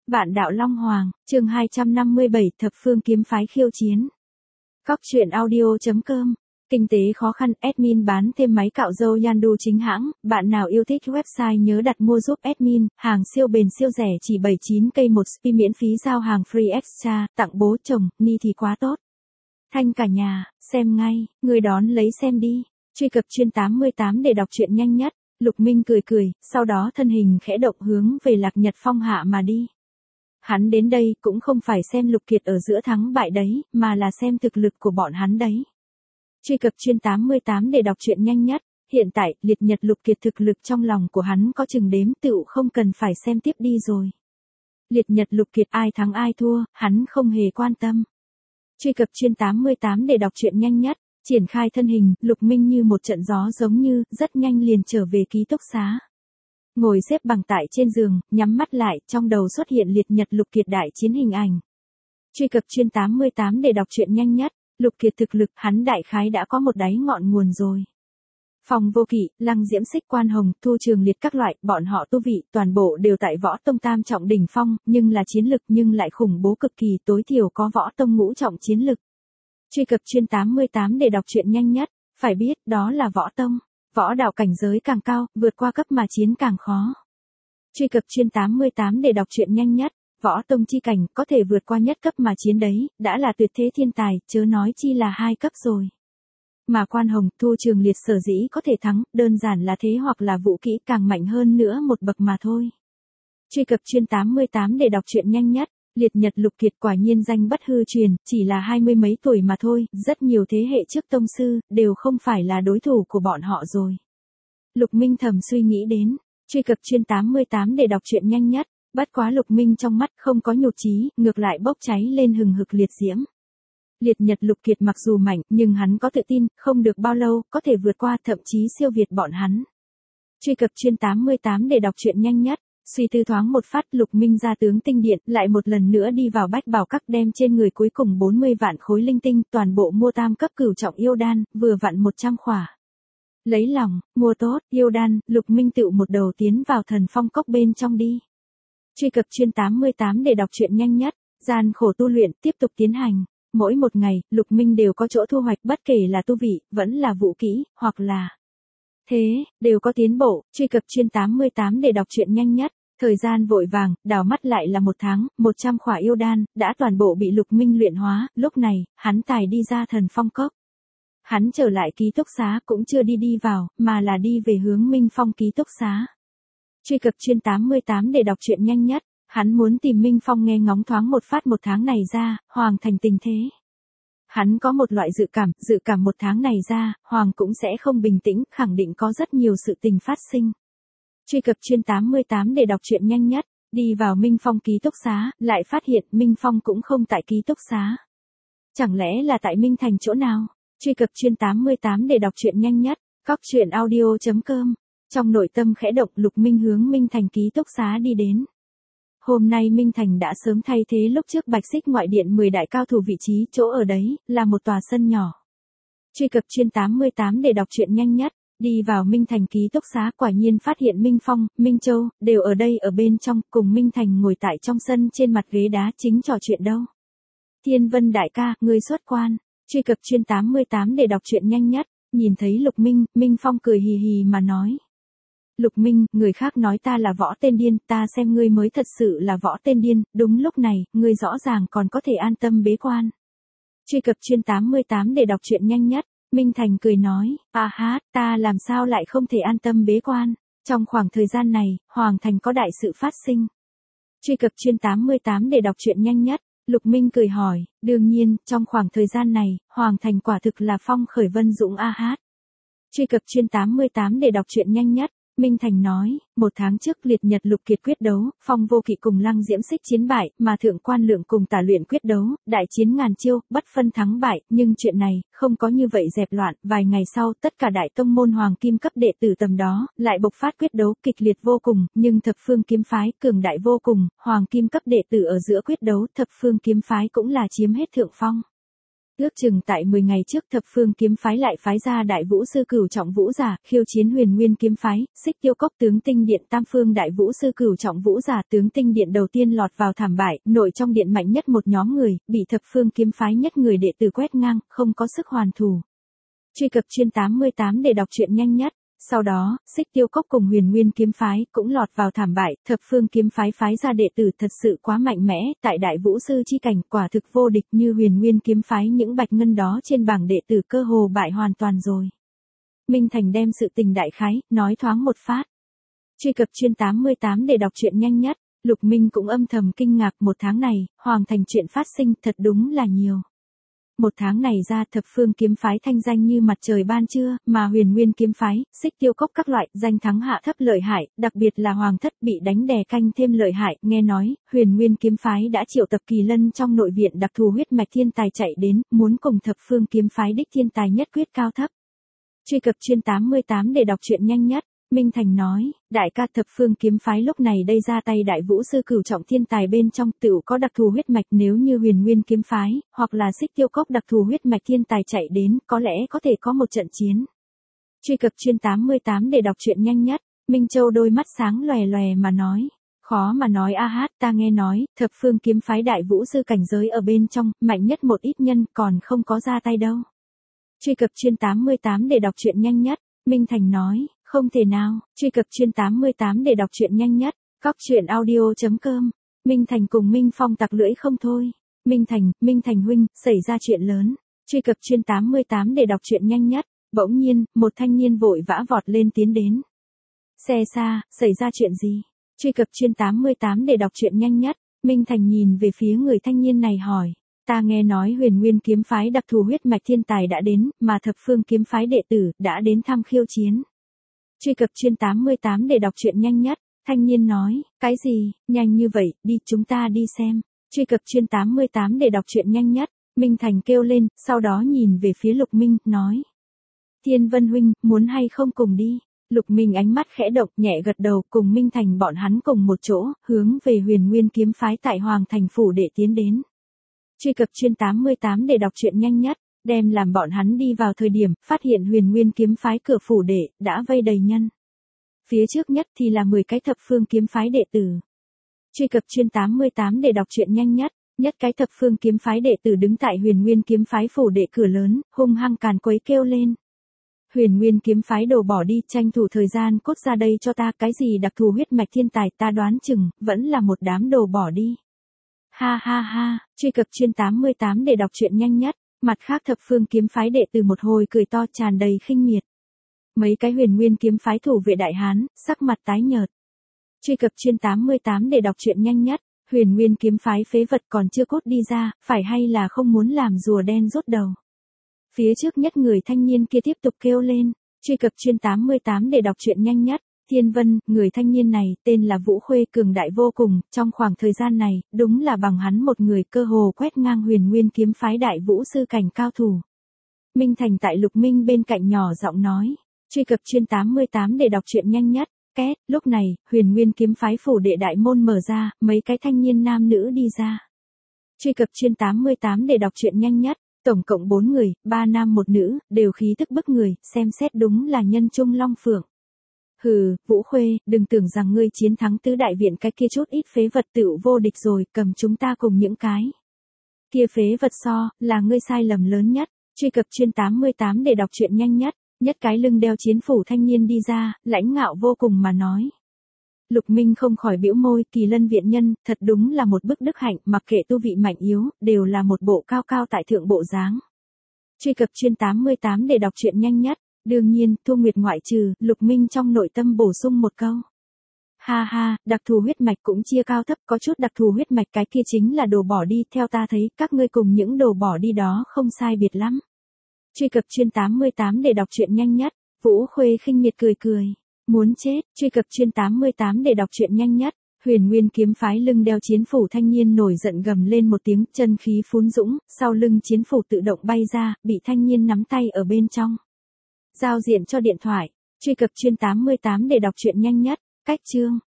Vạn đạo Long Hoàng, chương 257 thập phương kiếm phái khiêu chiến. Cóc truyện audio.com. Kinh tế khó khăn, admin bán thêm máy cạo râu Yandu chính hãng, bạn nào yêu thích website nhớ đặt mua giúp admin, hàng siêu bền siêu rẻ chỉ 79k một spi miễn phí giao hàng free extra, tặng bố chồng, ni thì quá tốt. Thanh cả nhà, xem ngay, người đón lấy xem đi. Truy cập chuyên 88 để đọc truyện nhanh nhất. Lục Minh cười cười, sau đó thân hình khẽ động hướng về Lạc Nhật Phong hạ mà đi. Hắn đến đây cũng không phải xem Lục Kiệt ở giữa thắng bại đấy, mà là xem thực lực của bọn hắn đấy. Truy cập chuyên 88 để đọc truyện nhanh nhất. Hiện tại, liệt nhật Lục Kiệt thực lực trong lòng của hắn có chừng đếm tựu không cần phải xem tiếp đi rồi. Liệt nhật Lục Kiệt ai thắng ai thua, hắn không hề quan tâm. Truy cập chuyên 88 để đọc truyện nhanh nhất. Triển khai thân hình, Lục Minh như một trận gió giống như, rất nhanh liền trở về ký túc xá. Ngồi xếp bằng tại trên giường, nhắm mắt lại, trong đầu xuất hiện liệt nhật Lục Kiệt đại chiến hình ảnh. Truy cập chuyên 88 để đọc truyện nhanh nhất. Lục Kiệt thực lực, hắn đại khái đã có một đáy ngọn nguồn rồi. Phong Vô Kỵ, Lăng Diễm Xích Quan Hồng, Thu Trường Liệt các loại, bọn họ tu vị, toàn bộ đều tại võ tông tam trọng đỉnh phong, nhưng là chiến lực nhưng lại khủng bố cực kỳ, tối thiểu có võ tông ngũ trọng chiến lực. Truy cập chuyên 88 để đọc truyện nhanh nhất, phải biết, đó là võ tông. Võ đạo cảnh giới càng cao, vượt qua cấp mà chiến càng khó. Truy cập chuyên 88 để đọc truyện nhanh nhất, võ tông chi cảnh, có thể vượt qua nhất cấp mà chiến đấy, đã là tuyệt thế thiên tài, chớ nói chi là 2 cấp rồi. Mà Quan Hồng, Thu Trường Liệt sở dĩ có thể thắng, đơn giản là thế hoặc là vũ kỹ càng mạnh hơn nữa một bậc mà thôi. Truy cập chuyên 88 để đọc truyện nhanh nhất. Liệt nhật Lục Kiệt quả nhiên danh bất hư truyền, chỉ là 20 mấy tuổi mà thôi, rất nhiều thế hệ trước tông sư, đều không phải là đối thủ của bọn họ rồi. Lục Minh thầm suy nghĩ đến, truy cập chuyên 88 để đọc truyện nhanh nhất, bất quá Lục Minh trong mắt không có nhụt chí, ngược lại bốc cháy lên hừng hực liệt diễm. Liệt nhật Lục Kiệt mặc dù mạnh, nhưng hắn có tự tin, không được bao lâu, có thể vượt qua thậm chí siêu việt bọn hắn. Truy cập chuyên 88 để đọc truyện nhanh nhất. Suy tư thoáng một phát, Lục Minh ra tướng tinh điện, lại một lần nữa đi vào Bách Bảo Các đem trên người cuối cùng 40 vạn khối linh tinh, toàn bộ mua tam cấp cửu trọng yêu đan, vừa vặn 100 khỏa. Lấy lòng, mua tốt, yêu đan, Lục Minh tựu một đầu tiến vào Thần Phong Cốc bên trong đi. Truy cập chuyên 88 để đọc truyện nhanh nhất, gian khổ tu luyện, tiếp tục tiến hành. Mỗi một ngày, Lục Minh đều có chỗ thu hoạch, bất kể là tu vị, vẫn là vũ kỹ, hoặc là thế, đều có tiến bộ. Truy cập chuyên 88 để đọc truyện nhanh nhất. Thời gian vội vàng, đảo mắt lại là 1 tháng, 100 khỏa yêu đan, đã toàn bộ bị Lục Minh luyện hóa, lúc này, hắn tài đi ra Thần Phong Cốc. Hắn trở lại ký túc xá cũng chưa đi vào, mà là đi về hướng Minh Phong ký túc xá. Truy cập chuyên 88 để đọc truyện nhanh nhất, hắn muốn tìm Minh Phong nghe ngóng thoáng một phát 1 tháng này ra, Hoàng thành tình thế. Hắn có một loại dự cảm 1 tháng này ra, Hoàng cũng sẽ không bình tĩnh, khẳng định có rất nhiều sự tình phát sinh. Truy cập chuyên 88 để đọc truyện nhanh nhất, đi vào Minh Phong ký túc xá, lại phát hiện Minh Phong cũng không tại ký túc xá. Chẳng lẽ là tại Minh Thành chỗ nào? Truy cập chuyên 88 để đọc truyện nhanh nhất, cóc truyện audio.com. Trong nội tâm khẽ động, Lục Minh hướng Minh Thành ký túc xá đi đến. Hôm nay Minh Thành đã sớm thay thế lúc trước Bạch Xích ngoại điện 10 đại cao thủ vị trí, chỗ ở đấy, là một tòa sân nhỏ. Truy cập chuyên 88 để đọc truyện nhanh nhất. Đi vào Minh Thành ký túc xá, quả nhiên phát hiện Minh Phong, Minh Châu, đều ở đây ở bên trong, cùng Minh Thành ngồi tại trong sân trên mặt ghế đá chính trò chuyện đâu. Thiên Vân đại ca, ngươi xuất quan. Truy cập chuyên 88 để đọc truyện nhanh nhất, nhìn thấy Lục Minh, Minh Phong cười hì hì mà nói. Lục Minh, người khác nói ta là võ tên điên, ta xem ngươi mới thật sự là võ tên điên, đúng lúc này, ngươi rõ ràng còn có thể an tâm bế quan. Truy cập chuyên 88 để đọc truyện nhanh nhất. Minh Thành cười nói, ta làm sao lại không thể an tâm bế quan, trong khoảng thời gian này, Hoàng Thành có đại sự phát sinh. Truy cập chuyên 88 để đọc truyện nhanh nhất, Lục Minh cười hỏi, đương nhiên, trong khoảng thời gian này, Hoàng Thành quả thực là phong khởi vân dũng Truy cập chuyên 88 để đọc truyện nhanh nhất. Minh Thành nói, 1 tháng trước liệt nhật Lục Kiệt quyết đấu, Phong Vô Kỵ cùng Lăng Diễm Xích chiến bại, mà Thượng Quan Lượng cùng Tả Luyện quyết đấu, đại chiến ngàn chiêu, bất phân thắng bại, nhưng chuyện này, không có như vậy dẹp loạn, vài ngày sau, tất cả đại tông môn hoàng kim cấp đệ tử tầm đó, lại bộc phát quyết đấu kịch liệt vô cùng, nhưng thập phương kiếm phái, cường đại vô cùng, hoàng kim cấp đệ tử ở giữa quyết đấu, thập phương kiếm phái cũng là chiếm hết thượng phong. Ước chừng tại 10 ngày trước thập phương kiếm phái lại phái ra đại vũ sư Cửu Trọng Vũ Giả, khiêu chiến Huyền Nguyên kiếm phái, Xích Tiêu Cốc tướng tinh điện tam phương đại vũ sư Cửu Trọng Vũ Giả tướng tinh điện đầu tiên lọt vào thảm bại, nội trong điện mạnh nhất một nhóm người, bị thập phương kiếm phái nhất người đệ tử quét ngang, không có sức hoàn thủ. Truy cập chuyên 88 để đọc truyện nhanh nhất. Sau đó, Xích Tiêu Cốc cùng Huyền Nguyên kiếm phái cũng lọt vào thảm bại, thập phương kiếm phái phái ra đệ tử thật sự quá mạnh mẽ, tại đại vũ sư chi cảnh quả thực vô địch như Huyền Nguyên kiếm phái những bạch ngân đó trên bảng đệ tử cơ hồ bại hoàn toàn rồi. Minh Thành đem sự tình đại khái, nói thoáng một phát. Truy cập chuyên 88 để đọc truyện nhanh nhất, Lục Minh cũng âm thầm kinh ngạc một tháng này, Hoàng Thành chuyện phát sinh thật đúng là nhiều. Một tháng này ra thập phương kiếm phái thanh danh như mặt trời ban trưa, mà Huyền Nguyên kiếm phái, Xích Tiêu Cốc các loại, danh thắng hạ thấp lợi hại, đặc biệt là Hoàng thất bị đánh đè canh thêm lợi hại, nghe nói, Huyền Nguyên kiếm phái đã triệu tập Kỳ Lân trong nội viện đặc thù huyết mạch thiên tài chạy đến, muốn cùng thập phương kiếm phái đích thiên tài nhất quyết cao thấp. Truy cập chuyên 88 để đọc truyện nhanh nhất. Minh Thành nói, đại ca thập phương kiếm phái lúc này đây ra tay đại vũ sư Cửu Trọng thiên tài bên trong tựu có đặc thù huyết mạch, nếu như Huyền Nguyên kiếm phái, hoặc là Xích Tiêu Cốc đặc thù huyết mạch thiên tài chạy đến, có lẽ có thể có một trận chiến. Truy cập chuyên 88 để đọc truyện nhanh nhất. Minh Châu đôi mắt sáng lòe lòe mà nói, khó mà nói a hát, ta nghe nói, thập phương kiếm phái đại vũ sư cảnh giới ở bên trong, mạnh nhất một ít nhân còn không có ra tay đâu. Truy cập chuyên 88 để đọc truyện nhanh nhất. Minh Thành nói, không thể nào, truy cập chuyên 88 để đọc truyện nhanh nhất, Cóc audio.com. Minh Thành cùng Minh Phong tặc lưỡi không thôi. Minh Thành huynh, xảy ra chuyện lớn. Truy cập chuyên 88 để đọc truyện nhanh nhất. Bỗng nhiên, một thanh niên vội vã vọt lên tiến đến. Xe xa, xảy ra chuyện gì? Truy cập chuyên 88 để đọc truyện nhanh nhất. Minh Thành nhìn về phía người thanh niên này hỏi. Ta nghe nói Huyền Nguyên kiếm phái đặc thù huyết mạch thiên tài đã đến, mà thập phương kiếm phái đệ tử đã đến thăm khiêu chiến. Truy cập chuyên 88 để đọc truyện nhanh nhất. Thanh niên nói, cái gì, nhanh như vậy, đi chúng ta đi xem. Truy cập chuyên 88 để đọc truyện nhanh nhất. Minh Thành kêu lên, sau đó nhìn về phía Lục Minh, nói. Thiên Vân huynh, muốn hay không cùng đi? Lục Minh ánh mắt khẽ động, nhẹ gật đầu, cùng Minh Thành bọn hắn cùng một chỗ, hướng về Huyền Nguyên kiếm phái tại Hoàng Thành phủ để tiến đến. Truy cập chuyên 88 để đọc truyện nhanh nhất. Đem làm bọn hắn đi vào thời điểm, phát hiện Huyền Nguyên kiếm phái cửa phủ đệ, đã vây đầy nhân. Phía trước nhất thì là 10 cái thập phương kiếm phái đệ tử. Truy cập chuyên 88 để đọc truyện nhanh nhất. Nhất cái thập phương kiếm phái đệ tử đứng tại Huyền Nguyên kiếm phái phủ đệ cửa lớn, hung hăng càn quấy kêu lên. Huyền Nguyên kiếm phái đồ bỏ đi, tranh thủ thời gian cốt ra đây cho ta, cái gì đặc thù huyết mạch thiên tài, ta đoán chừng, vẫn là một đám đồ bỏ đi. Ha ha ha, truy cập chuyên 88 để đọc truyện nhanh nhất. Mặt khác thập phương kiếm phái đệ tử một hồi cười to tràn đầy khinh miệt. Mấy cái Huyền Nguyên kiếm phái thủ vệ đại hán, sắc mặt tái nhợt. Truy cập chuyên 88 để đọc truyện nhanh nhất. Huyền Nguyên kiếm phái phế vật còn chưa cốt đi ra, phải hay là không muốn làm rùa đen rút đầu. Phía trước nhất người thanh niên kia tiếp tục kêu lên. Truy cập chuyên 88 để đọc truyện nhanh nhất. Thiên Vân, người thanh niên này, tên là Vũ Khuê, cường đại vô cùng, trong khoảng thời gian này, đúng là bằng hắn một người cơ hồ quét ngang Huyền Nguyên kiếm phái đại vũ sư cảnh cao thủ. Minh Thành tại Lục Minh bên cạnh nhỏ giọng nói, truy cập chuyên 88 để đọc truyện nhanh nhất. Két, lúc này, Huyền Nguyên kiếm phái phủ đệ đại môn mở ra, mấy cái thanh niên nam nữ đi ra. Truy cập chuyên 88 để đọc truyện nhanh nhất. Tổng cộng 4 người, 3 nam 1 nữ, đều khí tức bức người, xem xét đúng là nhân trung long phượng. Hừ, Vũ Khuê, đừng tưởng rằng ngươi chiến thắng tứ đại viện cái kia chút ít phế vật tựu vô địch rồi, cầm chúng ta cùng những cái kia phế vật so, là ngươi sai lầm lớn nhất. Truy cập chuyên 88 để đọc truyện nhanh nhất. Nhất cái lưng đeo chiến phủ thanh niên đi ra, lãnh ngạo vô cùng mà nói. Lục Minh không khỏi bĩu môi, Kỳ Lân viện nhân, thật đúng là một bức đức hạnh, mặc kệ tu vị mạnh yếu, đều là một bộ cao cao tại thượng bộ dáng. Truy cập chuyên 88 để đọc truyện nhanh nhất. Đương nhiên, Thu Nguyệt ngoại trừ, Lục Minh trong nội tâm bổ sung một câu. Ha ha, đặc thù huyết mạch cũng chia cao thấp, có chút đặc thù huyết mạch cái kia chính là đồ bỏ đi, theo ta thấy, các ngươi cùng những đồ bỏ đi đó không sai biệt lắm. Truy cập chuyên 88 để đọc truyện nhanh nhất. Vũ Khuê khinh miệt cười cười. Muốn chết, truy cập chuyên 88 để đọc truyện nhanh nhất. Huyền Nguyên kiếm phái lưng đeo chiến phủ thanh niên nổi giận gầm lên một tiếng, chân khí phún dũng, sau lưng chiến phủ tự động bay ra, bị thanh niên nắm tay ở bên trong. Giao diện cho điện thoại. Truy cập chuyên 88 để đọc truyện nhanh nhất. Cách chương.